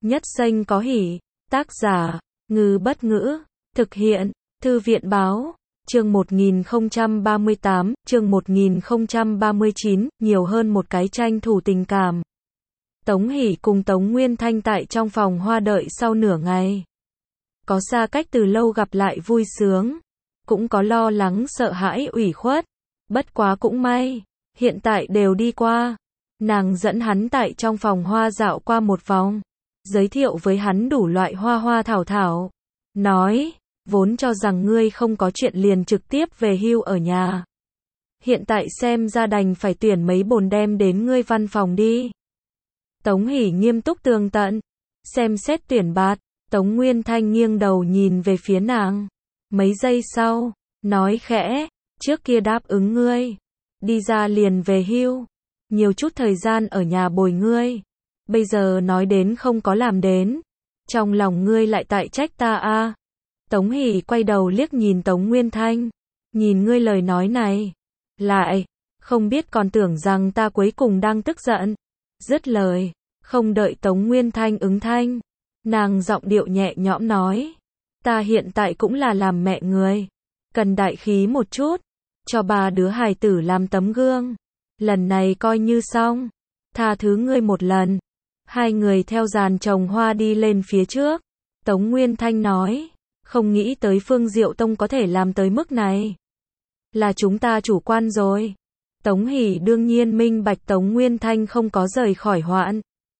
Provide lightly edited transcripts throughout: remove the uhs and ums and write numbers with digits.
Nhất Xanh có hỉ. Tác giả, Ngư Bất Ngữ. Thực hiện, Thư viện Báo. Chương 1038, chương 1039, nhiều hơn một cái tranh thủ tình cảm. Tống Hỷ cùng Tống Nguyên Thanh tại trong phòng hoa đợi sau nửa ngày. Có xa cách từ lâu gặp lại vui sướng, cũng có lo lắng sợ hãi ủy khuất. Bất quá cũng may, hiện tại đều đi qua. Nàng dẫn hắn tại trong phòng hoa dạo qua một vòng, giới thiệu với hắn đủ loại hoa hoa thảo thảo. Nói, vốn cho rằng ngươi không có chuyện liền trực tiếp về hưu ở nhà. Hiện tại xem ra đành phải tuyển mấy bồn đem đến ngươi văn phòng đi. Tống Hỷ nghiêm túc tường tận, xem xét tuyển bạt. Tống Nguyên Thanh nghiêng đầu nhìn về phía nàng. Mấy giây sau, nói khẽ, trước kia đáp ứng ngươi, đi ra liền về hưu, nhiều chút thời gian ở nhà bồi ngươi. Bây giờ nói đến không có làm đến, trong lòng ngươi lại tại trách ta a. Tống Hỷ quay đầu liếc nhìn Tống Nguyên Thanh, nhìn ngươi lời nói này, lại, không biết còn tưởng rằng ta cuối cùng đang tức giận. Dứt lời, không đợi Tống Nguyên Thanh ứng thanh, nàng giọng điệu nhẹ nhõm nói, ta hiện tại cũng là làm mẹ người, cần đại khí một chút, cho ba đứa hài tử làm tấm gương. Lần này coi như xong, tha thứ ngươi một lần. Hai người theo dàn trồng hoa đi lên phía trước. Tống Nguyên Thanh nói, không nghĩ tới Phương Diệu Tông có thể làm tới mức này. Là chúng ta chủ quan rồi. Tống Hỷ đương nhiên minh bạch Tống Nguyên Thanh không có rời khỏi hoạn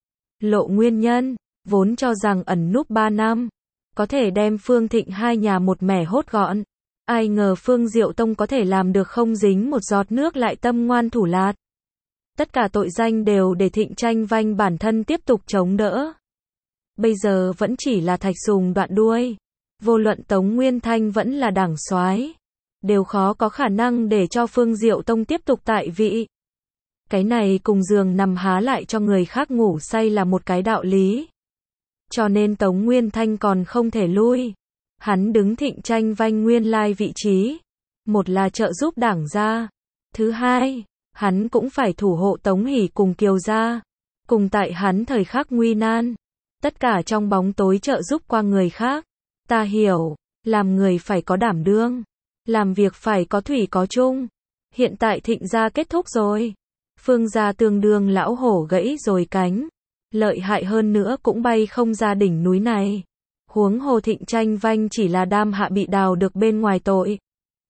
lộ nguyên nhân, vốn cho rằng ẩn núp 3 năm, có thể đem Phương Thịnh hai nhà một mẻ hốt gọn. Ai ngờ Phương Diệu Tông có thể làm được không dính một giọt nước, lại tâm ngoan thủ lạt. Tất cả tội danh đều để Thịnh Tranh Vanh bản thân tiếp tục chống đỡ. Bây giờ vẫn chỉ là thạch sùng đoạn đuôi. Vô luận Tống Nguyên Thanh vẫn là đảng soái, đều khó có khả năng để cho Phương Diệu Tông tiếp tục tại vị. Cái này cùng giường nằm há lại cho người khác ngủ say là một cái đạo lý. Cho nên Tống Nguyên Thanh còn không thể lui. Hắn đứng Thịnh Tranh Vanh nguyên lai vị trí. Một là trợ giúp đảng gia. Thứ hai, hắn cũng phải thủ hộ Tống Hỷ cùng Kiều gia. Cùng tại hắn thời khắc nguy nan. Tất cả trong bóng tối trợ giúp qua người khác. Ta hiểu, làm người phải có đảm đương. Làm việc phải có thủy có chung. Hiện tại Thịnh gia kết thúc rồi. Phương gia tương đương lão hổ gãy rồi cánh. Lợi hại hơn nữa cũng bay không ra đỉnh núi này. Huống hồ Thịnh Tranh Vanh chỉ là đam hạ bị đào được bên ngoài tội.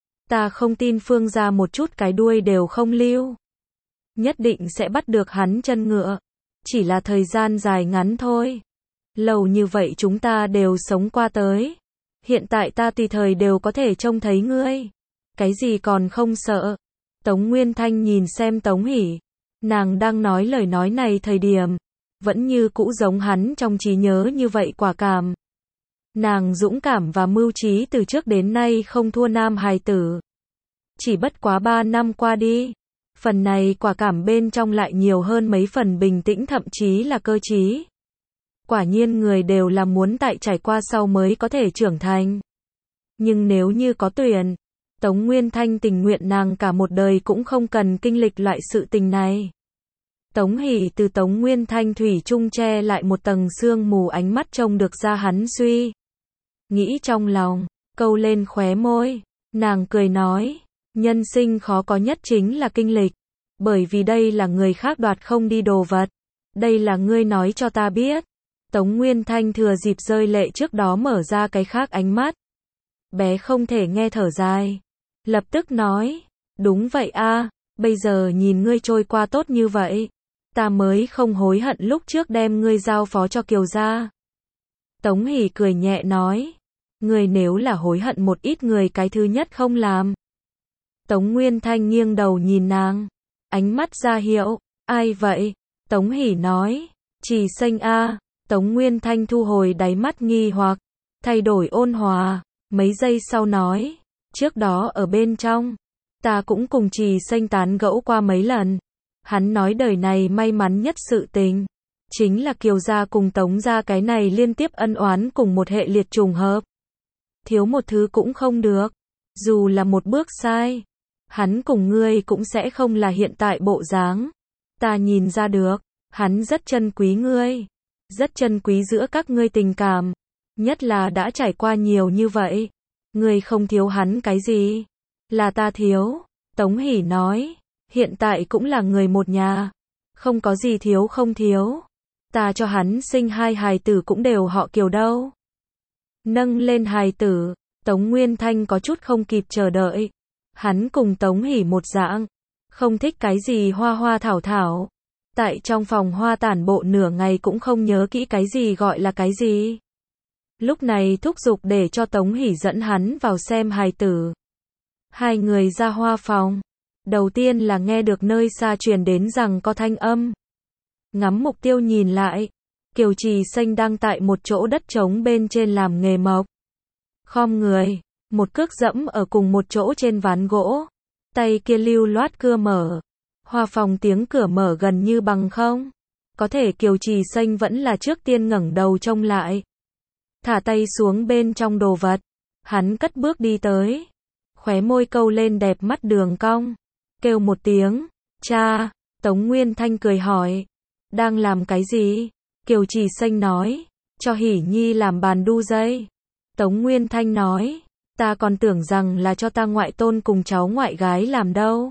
Ta không tin Phương gia một chút cái đuôi đều không lưu. Nhất định sẽ bắt được hắn chân ngựa. Chỉ là thời gian dài ngắn thôi. Lâu như vậy chúng ta đều sống qua tới. Hiện tại ta tùy thời đều có thể trông thấy ngươi. Cái gì còn không sợ. Tống Nguyên Thanh nhìn xem Tống Hỷ. Nàng đang nói lời nói này thời điểm, vẫn như cũ giống hắn trong trí nhớ như vậy quả cảm. Nàng dũng cảm và mưu trí từ trước đến nay không thua nam hài tử. Chỉ bất quá 3 năm qua đi, phần này quả cảm bên trong lại nhiều hơn mấy phần bình tĩnh, thậm chí là cơ trí. Quả nhiên người đều là muốn tại trải qua sau mới có thể trưởng thành. Nhưng nếu như có tuyển, Tống Nguyên Thanh tình nguyện nàng cả một đời cũng không cần kinh lịch loại sự tình này. Tống Hỷ từ Tống Nguyên Thanh thủy chung che lại một tầng sương mù, ánh mắt trông được ra hắn suy nghĩ trong lòng, câu lên khóe môi, nàng cười nói, nhân sinh khó có nhất chính là kinh lịch, bởi vì đây là người khác đoạt không đi đồ vật, đây là ngươi nói cho ta biết. Tống Nguyên Thanh thừa dịp rơi lệ trước đó mở ra cái khác ánh mắt. Bé không thể nghe thở dài, lập tức nói, đúng vậy a, bây giờ nhìn ngươi trôi qua tốt như vậy, ta mới không hối hận lúc trước đem ngươi giao phó cho Kiều gia. Tống Hỷ cười nhẹ nói, ngươi nếu là hối hận một ít, người cái thứ nhất không làm. Tống Nguyên Thanh nghiêng đầu nhìn nàng, ánh mắt ra hiệu, ai vậy? Tống Hỷ nói, Trì Xanh a. Tống Nguyên Thanh thu hồi đáy mắt nghi hoặc, thay đổi ôn hòa, mấy giây sau nói, trước đó ở bên trong, ta cũng cùng Trì Xanh tán gẫu qua mấy lần. Hắn nói đời này may mắn nhất sự tình, chính là Kiều gia cùng Tống gia cái này liên tiếp ân oán cùng một hệ liệt trùng hợp. Thiếu một thứ cũng không được, dù là một bước sai, hắn cùng ngươi cũng sẽ không là hiện tại bộ dáng. Ta nhìn ra được, hắn rất trân quý ngươi. rất trân quý giữa các ngươi tình cảm, nhất là đã trải qua nhiều như vậy. Ngươi không thiếu hắn cái gì, là ta thiếu. Tống Hỷ nói, hiện tại cũng là người một nhà, không có gì thiếu không thiếu. Ta cho hắn sinh 2 hài tử cũng đều họ Kiều đâu. Nâng lên hài tử, Tống Nguyên Thanh có chút không kịp chờ đợi. Hắn cùng Tống Hỷ một dạng, không thích cái gì hoa hoa thảo thảo. Tại trong phòng hoa tản bộ nửa ngày cũng không nhớ kỹ cái gì gọi là cái gì. Lúc này thúc giục để cho Tống Hỷ dẫn hắn vào xem hài tử. Hai người ra hoa phòng. Đầu tiên là nghe được nơi xa truyền đến rằng có thanh âm. Ngắm mục tiêu nhìn lại, Kiều Trì Xanh đang tại một chỗ đất trống bên trên làm nghề mộc. Khom người, một cước dẫm ở cùng một chỗ trên ván gỗ. Tay kia lưu loát cưa mở. Hoa phòng tiếng cửa mở gần như bằng không. Có thể Kiều Trì Xanh vẫn là trước tiên ngẩng đầu trông lại. Thả tay xuống bên trong đồ vật. Hắn cất bước đi tới. Khóe môi câu lên đẹp mắt đường cong. Kêu một tiếng, cha. Tống Nguyên Thanh cười hỏi, đang làm cái gì? Kiều Trì Xanh nói, cho Hỷ Nhi làm bàn đu dây. Tống Nguyên Thanh nói, ta còn tưởng rằng là cho ta ngoại tôn cùng cháu ngoại gái làm đâu.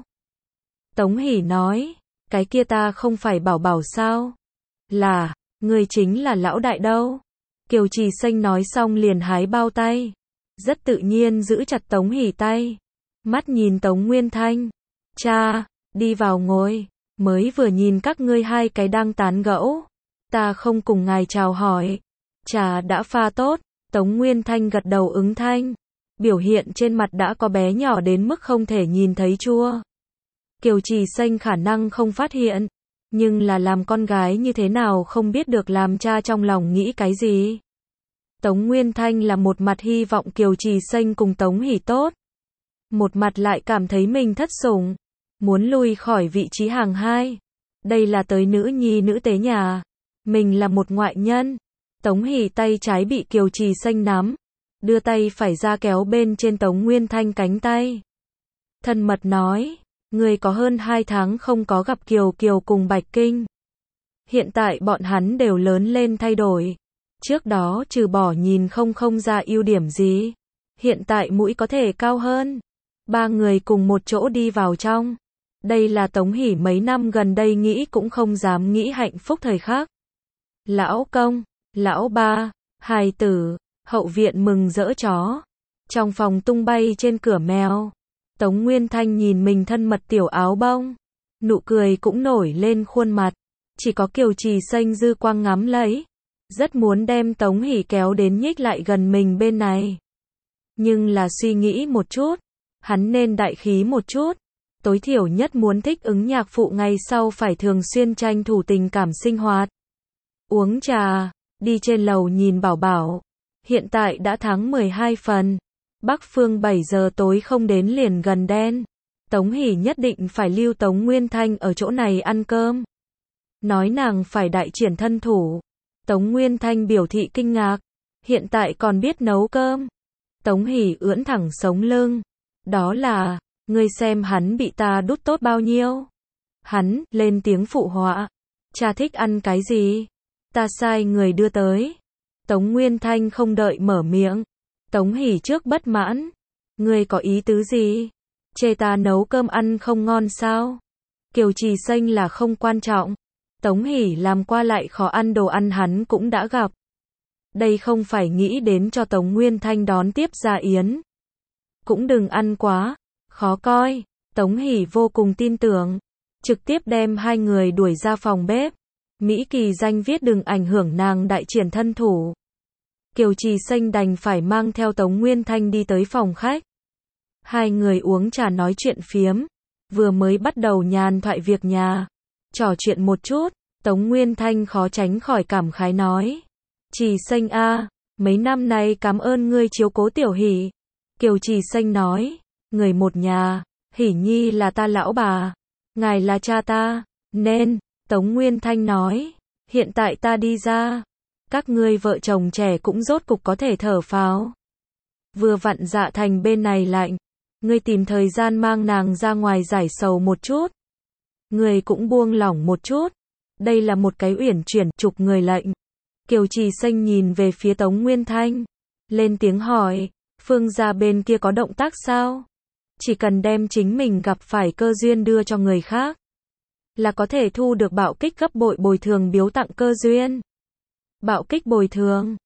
Tống Hỷ nói, cái kia ta không phải bảo bảo sao? Là, người chính là lão đại đâu. Kiều Trì Xanh nói xong liền hái bao tay. Rất tự nhiên giữ chặt Tống Hỷ tay. Mắt nhìn Tống Nguyên Thanh. Cha, đi vào ngồi. Mới vừa nhìn các ngươi hai cái đang tán gẫu. Ta không cùng ngài chào hỏi. Trà đã pha tốt. Tống Nguyên Thanh gật đầu ứng thanh. Biểu hiện trên mặt đã có bé nhỏ đến mức không thể nhìn thấy chua. Kiều Trì Xanh khả năng không phát hiện. Nhưng là làm con gái như thế nào không biết được làm cha trong lòng nghĩ cái gì. Tống Nguyên Thanh là một mặt hy vọng Kiều Trì Xanh cùng Tống Hỷ tốt. Một mặt lại cảm thấy mình thất sủng. Muốn lui khỏi vị trí hàng 2. Đây là tới nữ nhi nữ tế nhà. Mình là một ngoại nhân. Tống Hỷ tay trái bị Kiều Trì Xanh nắm. Đưa tay phải ra kéo bên trên Tống Nguyên Thanh cánh tay. Thân mật nói. Người có hơn 2 tháng không có gặp Kiều Kiều cùng Bạch Kinh. Hiện tại bọn hắn đều lớn lên thay đổi. Trước đó trừ bỏ nhìn không ra ưu điểm gì. Hiện tại mũi có thể cao hơn. 3 người cùng một chỗ đi vào trong. Đây là Tống Hỷ mấy năm gần đây nghĩ cũng không dám nghĩ hạnh phúc thời khắc. Lão công, lão ba, hài tử, hậu viện mừng rỡ chó. Trong phòng tung bay trên cửa mèo. Tống Nguyên Thanh nhìn mình thân mật tiểu áo bông. Nụ cười cũng nổi lên khuôn mặt. Chỉ có Kiều Trì Xanh dư quang ngắm lấy. Rất muốn đem Tống Hỷ kéo đến nhích lại gần mình bên này. Nhưng là suy nghĩ một chút. Hắn nên đại khí một chút. Tối thiểu nhất muốn thích ứng nhạc phụ ngày sau phải thường xuyên tranh thủ tình cảm sinh hoạt. Uống trà, đi trên lầu nhìn bảo bảo. Hiện tại đã tháng 12 phần. Bắc phương 7 giờ tối không đến liền gần đen. Tống Hỷ nhất định phải lưu Tống Nguyên Thanh ở chỗ này ăn cơm. Nói nàng phải đại triển thân thủ. Tống Nguyên Thanh biểu thị kinh ngạc. Hiện tại còn biết nấu cơm. Tống Hỷ ưỡn thẳng sống lưng. Đó là, ngươi xem hắn bị ta đút tốt bao nhiêu. Hắn, lên tiếng phụ họa. Cha thích ăn cái gì? Ta sai người đưa tới. Tống Nguyên Thanh không đợi mở miệng. Tống Hỷ trước bất mãn. Ngươi có ý tứ gì? Chê ta nấu cơm ăn không ngon sao? Kiều Trì Xanh là không quan trọng. Tống Hỷ làm qua lại khó ăn đồ ăn hắn cũng đã gặp. Đây không phải nghĩ đến cho Tống Nguyên Thanh đón tiếp gia yến. Cũng đừng ăn quá khó coi. Tống Hỷ vô cùng tin tưởng. Trực tiếp đem hai người đuổi ra phòng bếp. Mỹ Kỳ Danh viết đừng ảnh hưởng nàng đại triển thân thủ. Kiều Trì Xanh đành phải mang theo Tống Nguyên Thanh đi tới phòng khách. Hai người uống trà nói chuyện phiếm. Vừa mới bắt đầu nhàn thoại việc nhà. Trò chuyện một chút. Tống Nguyên Thanh khó tránh khỏi cảm khái nói. Trì Xanh a, mấy năm nay cảm ơn ngươi chiếu cố tiểu Hỷ. Kiều Trì Xanh nói. Người một nhà. Hỷ Nhi là ta lão bà. Ngài là cha ta. Nên. Tống Nguyên Thanh nói. Hiện tại ta đi ra. Các ngươi vợ chồng trẻ cũng rốt cục có thể thở phào. Vừa vặn Dạ Thành bên này lạnh. Ngươi tìm thời gian mang nàng ra ngoài giải sầu một chút. Ngươi cũng buông lỏng một chút. Đây là một cái uyển chuyển trục người lệnh. Kiều Trì Xanh nhìn về phía Tống Nguyên Thanh, lên tiếng hỏi, Phương gia bên kia có động tác sao? Chỉ cần đem chính mình gặp phải cơ duyên đưa cho người khác, là có thể thu được bạo kích gấp bội bồi thường biếu tặng cơ duyên. Bạo kích bồi thường.